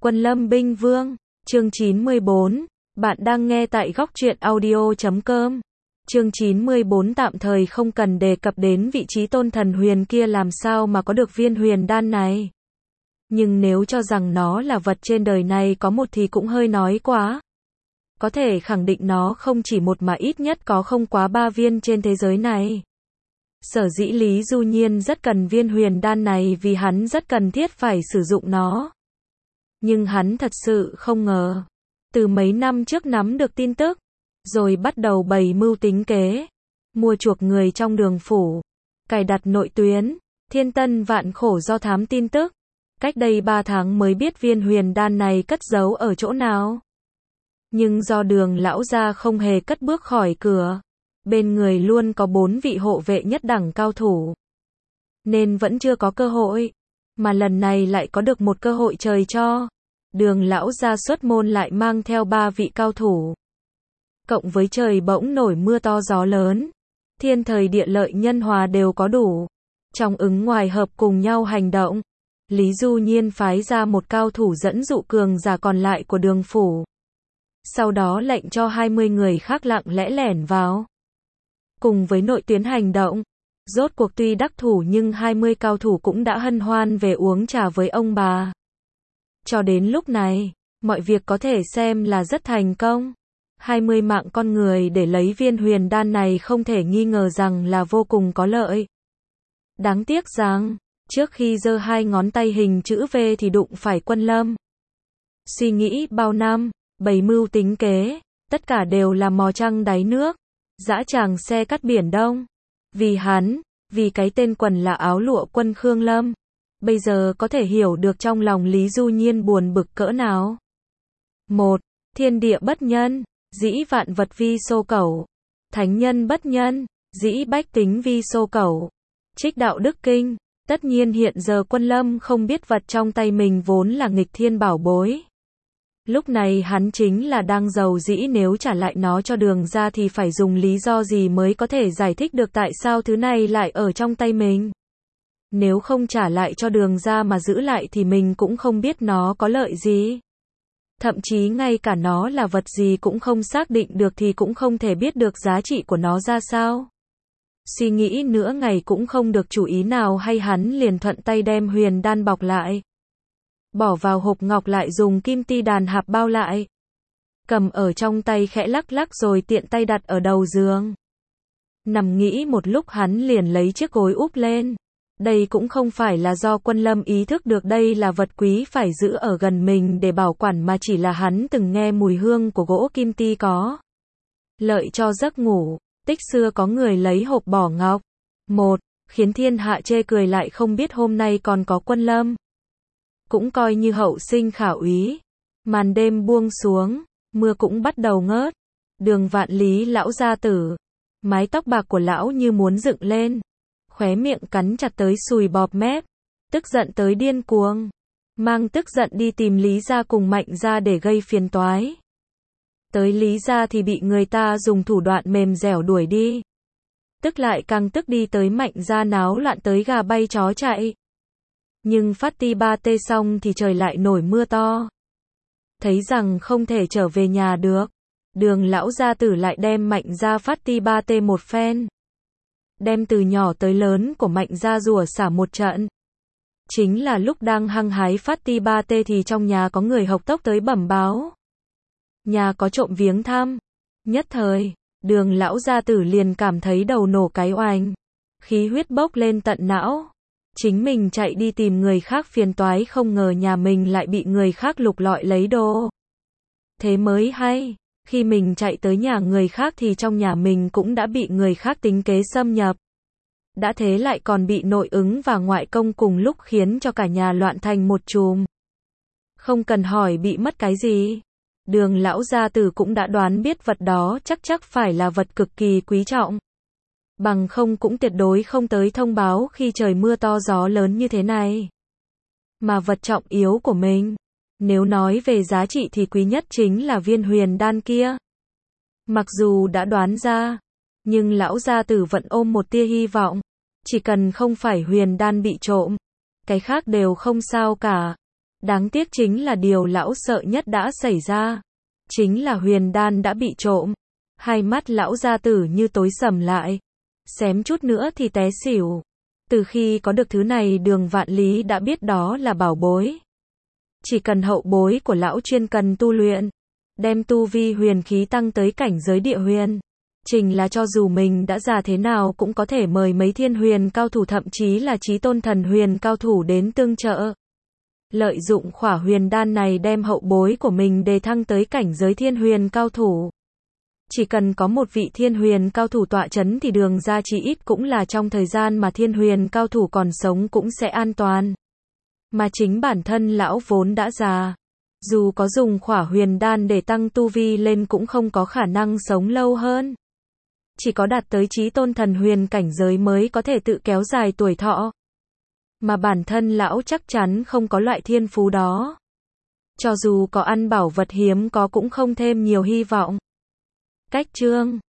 Quân Lâm Binh Vương, chương 94, bạn đang nghe tại góc truyện audio.com. Chương 94 tạm thời không cần đề cập đến vị trí tôn thần huyền kia làm sao mà có được viên huyền đan này. Nhưng nếu cho rằng nó là vật trên đời này có một thì cũng hơi nói quá. Có thể khẳng định nó không chỉ một mà ít nhất có không quá 3 viên trên thế giới này. Sở dĩ Lý Du Nhiên rất cần viên huyền đan này vì hắn rất cần thiết phải sử dụng nó. Nhưng hắn thật sự không ngờ. Từ mấy năm trước nắm được tin tức, rồi bắt đầu bày mưu tính kế, mua chuộc người trong Đường phủ, cài đặt nội tuyến, thiên tân vạn khổ do thám tin tức. Cách đây 3 tháng mới biết viên huyền đan này cất giấu ở chỗ nào. Nhưng do Đường lão gia không hề cất bước khỏi cửa, bên người luôn có 4 vị hộ vệ nhất đẳng cao thủ, nên vẫn chưa có cơ hội. Mà lần này lại có được một cơ hội trời cho. Đường lão gia xuất môn lại mang theo 3 vị cao thủ. Cộng với trời bỗng nổi mưa to gió lớn, thiên thời địa lợi nhân hòa đều có đủ. Trong ứng ngoài hợp cùng nhau hành động, Lý Du Nhiên phái ra một cao thủ dẫn dụ cường giả còn lại của Đường phủ. Sau đó lệnh cho 20 người khác lặng lẽ lẻn vào. Cùng với nội tuyến hành động, rốt cuộc tuy đắc thủ nhưng 20 cao thủ cũng đã hân hoan về uống trà với ông bà. Cho đến lúc này, mọi việc có thể xem là rất thành công. 20 mạng con người để lấy viên huyền đan này không thể nghi ngờ rằng là vô cùng có lợi. Đáng tiếc rằng, trước khi giơ 2 ngón tay hình chữ V thì đụng phải Quân Lâm. Suy nghĩ bao năm, bày mưu tính kế, tất cả đều là mò trăng đáy nước, dã tràng xe cắt biển đông. Vì hắn, vì cái tên quần là áo lụa quân Khương Lâm. Bây giờ có thể hiểu được trong lòng Lý Du Nhiên buồn bực cỡ nào. 1. Thiên địa bất nhân, dĩ vạn vật vi xô cẩu. Thánh nhân bất nhân, dĩ bách tính vi xô cẩu. Trích đạo đức kinh. Tất nhiên hiện giờ Quân Lâm không biết vật trong tay mình vốn là nghịch thiên bảo bối. Lúc này hắn chính là đang giàu dĩ, nếu trả lại nó cho Đường ra thì phải dùng lý do gì mới có thể giải thích được tại sao thứ này lại ở trong tay mình. Nếu không trả lại cho Đường ra mà giữ lại thì mình cũng không biết nó có lợi gì. Thậm chí ngay cả nó là vật gì cũng không xác định được thì cũng không thể biết được giá trị của nó ra sao. Suy nghĩ nửa ngày cũng không được chủ ý nào hay, hắn liền thuận tay đem huyền đan bọc lại. Bỏ vào hộp ngọc lại dùng kim ti đàn hạp bao lại. Cầm ở trong tay khẽ lắc lắc rồi tiện tay đặt ở đầu giường. Nằm nghĩ một lúc hắn liền lấy chiếc gối úp lên. Đây cũng không phải là do Quân Lâm ý thức được đây là vật quý phải giữ ở gần mình để bảo quản, mà chỉ là hắn từng nghe mùi hương của gỗ kim ti có lợi cho giấc ngủ. Tích xưa có người lấy hộp bỏ ngọc. 1. Khiến thiên hạ chê cười, lại không biết hôm nay còn có Quân Lâm. Cũng coi như hậu sinh khả úy. Màn đêm buông xuống, mưa cũng bắt đầu ngớt. Đường Vạn Lý lão gia tử, mái tóc bạc của lão như muốn dựng lên, khóe miệng cắn chặt tới sùi bọt mép, tức giận tới điên cuồng, mang tức giận đi tìm Lý gia cùng Mạnh gia để gây phiền toái. Tới Lý gia thì bị người ta dùng thủ đoạn mềm dẻo đuổi đi. Tức lại càng tức đi tới Mạnh gia náo loạn tới gà bay chó chạy. Nhưng phát ti ba tê xong thì trời lại nổi mưa to. Thấy rằng không thể trở về nhà được, Đường lão gia tử lại đem Mạnh gia phát ti ba tê một phen. Đem từ nhỏ tới lớn của Mạnh gia rủa xả một trận. Chính là lúc đang hăng hái phát ti ba tê thì trong nhà có người hộc tốc tới bẩm báo. Nhà có trộm viếng thăm. Nhất thời, Đường lão gia tử liền cảm thấy đầu nổ cái oành. Khí huyết bốc lên tận não. Chính mình chạy đi tìm người khác phiền toái, không ngờ nhà mình lại bị người khác lục lọi lấy đồ. Thế mới hay, khi mình chạy tới nhà người khác thì trong nhà mình cũng đã bị người khác tính kế xâm nhập. Đã thế lại còn bị nội ứng và ngoại công cùng lúc khiến cho cả nhà loạn thành một chùm. Không cần hỏi bị mất cái gì. Đường lão gia tử cũng đã đoán biết vật đó chắc phải là vật cực kỳ quý trọng. Bằng không cũng tuyệt đối không tới thông báo khi trời mưa to gió lớn như thế này. Mà vật trọng yếu của mình, nếu nói về giá trị thì quý nhất chính là viên huyền đan kia. Mặc dù đã đoán ra, nhưng lão gia tử vẫn ôm một tia hy vọng. Chỉ cần không phải huyền đan bị trộm, cái khác đều không sao cả. Đáng tiếc chính là điều lão sợ nhất đã xảy ra. Chính là huyền đan đã bị trộm. Hai mắt lão gia tử như tối sầm lại. Xém chút nữa thì té xỉu. Từ khi có được thứ này Đường Vạn Lý đã biết đó là bảo bối. Chỉ cần hậu bối của lão chuyên cần tu luyện, đem tu vi huyền khí tăng tới cảnh giới địa huyền. Trình là cho dù mình đã già thế nào cũng có thể mời mấy thiên huyền cao thủ thậm chí là chí tôn thần huyền cao thủ đến tương trợ. Lợi dụng khỏa huyền đan này đem hậu bối của mình đề thăng tới cảnh giới thiên huyền cao thủ. Chỉ cần có một vị thiên huyền cao thủ tọa chấn thì Đường gia chí ít cũng là trong thời gian mà thiên huyền cao thủ còn sống cũng sẽ an toàn. Mà chính bản thân lão vốn đã già. Dù có dùng khỏa huyền đan để tăng tu vi lên cũng không có khả năng sống lâu hơn. Chỉ có đạt tới chí tôn thần huyền cảnh giới mới có thể tự kéo dài tuổi thọ. Mà bản thân lão chắc chắn không có loại thiên phú đó. Cho dù có ăn bảo vật hiếm có cũng không thêm nhiều hy vọng. Cách chương